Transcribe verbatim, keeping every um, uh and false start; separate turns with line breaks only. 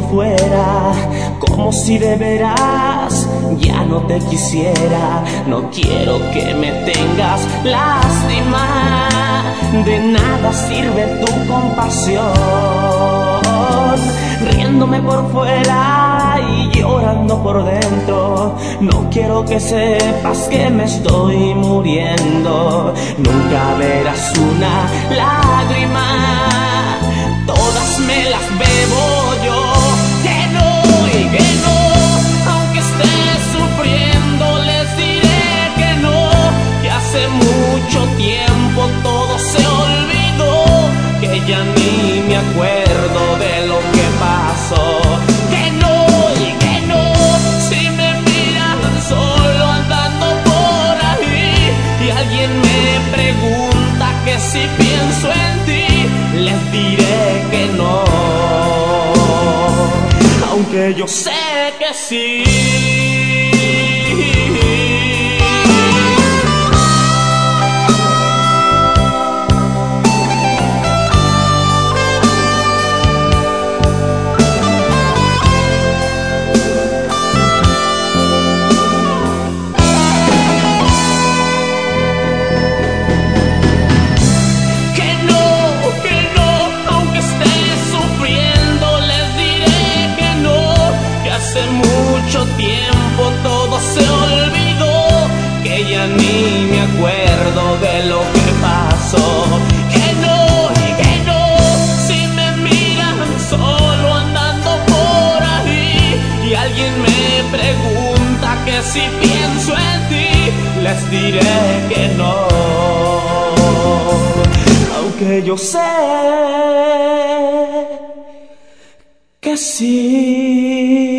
fuera, como si de veras ya no te quisiera. No quiero que me tengas lástima, de nada sirve tu compasión, riéndome por fuera y llorando por dentro. No quiero que sepas que me estoy muriendo. Nunca verás una lágrima, todas me las bebo yo. Que no y que no, aunque esté sufriendo les diré que no, que hace mucho tiempo todo se olvidó, que ya ni me acuerdo de lo que pasó. Que no y que no, si me miran solo andando por ahí y alguien me pregunta que si pienso en ti, les diré que no, aunque yo sé que sí. Hace mucho tiempo todo se olvidó, que ya ni me acuerdo de lo que pasó. Que no y que no, si me miran solo andando por ahí y alguien me pregunta que si pienso en ti, les diré que no, aunque yo sé que sí.